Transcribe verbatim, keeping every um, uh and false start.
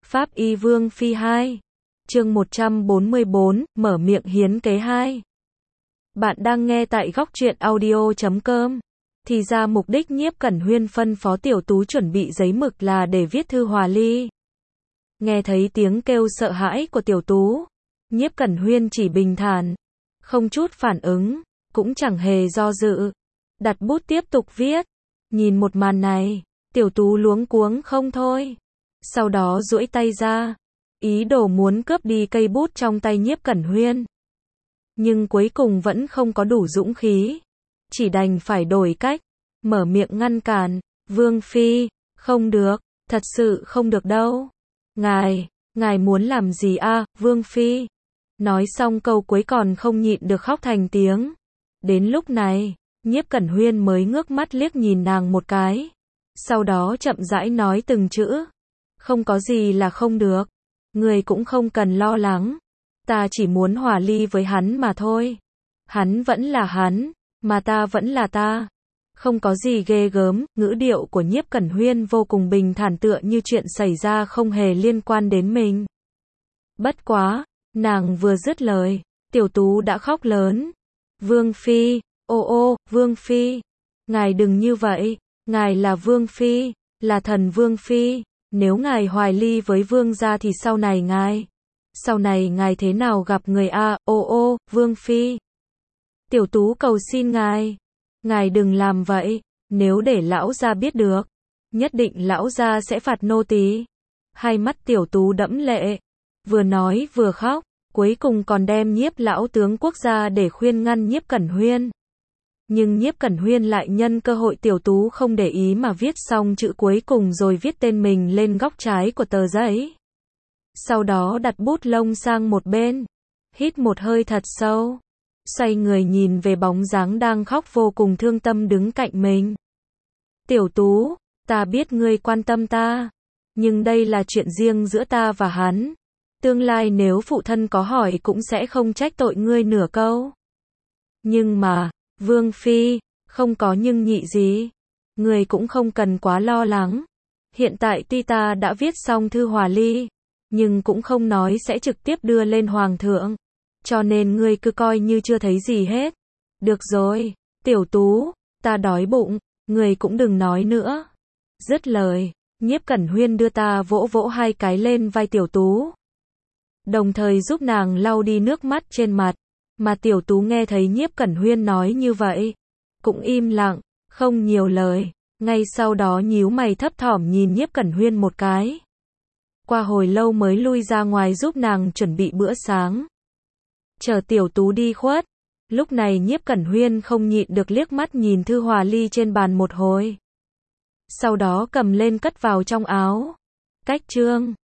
Pháp Y Vương Phi hai. Chương một trăm bốn mươi bốn, mở miệng hiến kế hai. Bạn đang nghe tại góc truyện audio chấm com. Thì ra mục đích Nhiếp Cẩn Huyên phân phó Tiểu Tú chuẩn bị giấy mực là để viết thư hòa ly. Nghe thấy tiếng kêu sợ hãi của Tiểu Tú, Nhiếp Cẩn Huyên chỉ bình thản, không chút phản ứng, cũng chẳng hề do dự, đặt bút tiếp tục viết. Nhìn một màn này, Tiểu Tú luống cuống không thôi. Sau đó duỗi tay ra, ý đồ muốn cướp đi cây bút trong tay Nhiếp Cẩn Huyên. Nhưng cuối cùng vẫn không có đủ dũng khí, chỉ đành phải đổi cách, mở miệng ngăn cản. Vương Phi, không được, thật sự không được đâu. Ngài, ngài muốn làm gì a, Vương Phi? Nói xong câu cuối còn không nhịn được khóc thành tiếng. Đến lúc này, Nhiếp Cẩn Huyên mới ngước mắt liếc nhìn nàng một cái. Sau đó chậm rãi nói từng chữ. Không có gì là không được. Người cũng không cần lo lắng. Ta chỉ muốn hòa ly với hắn mà thôi. Hắn vẫn là hắn, mà ta vẫn là ta. Không có gì ghê gớm, ngữ điệu của Nhiếp Cẩn Huyên vô cùng bình thản tựa như chuyện xảy ra không hề liên quan đến mình. Bất quá, nàng vừa dứt lời, Tiểu Tú đã khóc lớn. Vương Phi, ô ô, Vương Phi, ngài đừng như vậy, ngài là Vương Phi, là thần Vương Phi, nếu ngài hoài ly với Vương gia thì sau này ngài, sau này ngài thế nào gặp người a, ô ô, Vương Phi. Tiểu Tú cầu xin ngài, ngài đừng làm vậy, nếu để lão gia biết được, nhất định lão gia sẽ phạt nô tỳ. Hai mắt Tiểu Tú đẫm lệ, vừa nói vừa khóc, cuối cùng còn đem Nhiếp lão tướng quốc gia để khuyên ngăn Nhiếp Cẩn Huyên. Nhưng Nhiếp Cẩn Huyên lại nhân cơ hội Tiểu Tú không để ý mà viết xong chữ cuối cùng rồi viết tên mình lên góc trái của tờ giấy. Sau đó đặt bút lông sang một bên, hít một hơi thật sâu, xoay người nhìn về bóng dáng đang khóc vô cùng thương tâm đứng cạnh mình. Tiểu Tú, ta biết ngươi quan tâm ta, nhưng đây là chuyện riêng giữa ta và hắn. Tương lai nếu phụ thân có hỏi cũng sẽ không trách tội ngươi nửa câu. Nhưng mà, Vương Phi, không có nhưng nhị gì. Ngươi cũng không cần quá lo lắng. Hiện tại tuy ta đã viết xong thư hòa ly, nhưng cũng không nói sẽ trực tiếp đưa lên Hoàng thượng. Cho nên ngươi cứ coi như chưa thấy gì hết. Được rồi, Tiểu Tú, ta đói bụng, ngươi cũng đừng nói nữa. Dứt lời, Nhiếp Cẩn Huyên đưa ta vỗ vỗ hai cái lên vai Tiểu Tú, đồng thời giúp nàng lau đi nước mắt trên mặt. Mà Tiểu Tú nghe thấy Nhiếp Cẩn Huyên nói như vậy, cũng im lặng, không nhiều lời, ngay sau đó nhíu mày thấp thỏm nhìn Nhiếp Cẩn Huyên một cái. Qua hồi lâu mới lui ra ngoài giúp nàng chuẩn bị bữa sáng. Chờ Tiểu Tú đi khuất, lúc này Nhiếp Cẩn Huyên không nhịn được liếc mắt nhìn thư hòa ly trên bàn một hồi. Sau đó cầm lên cất vào trong áo. Cách chương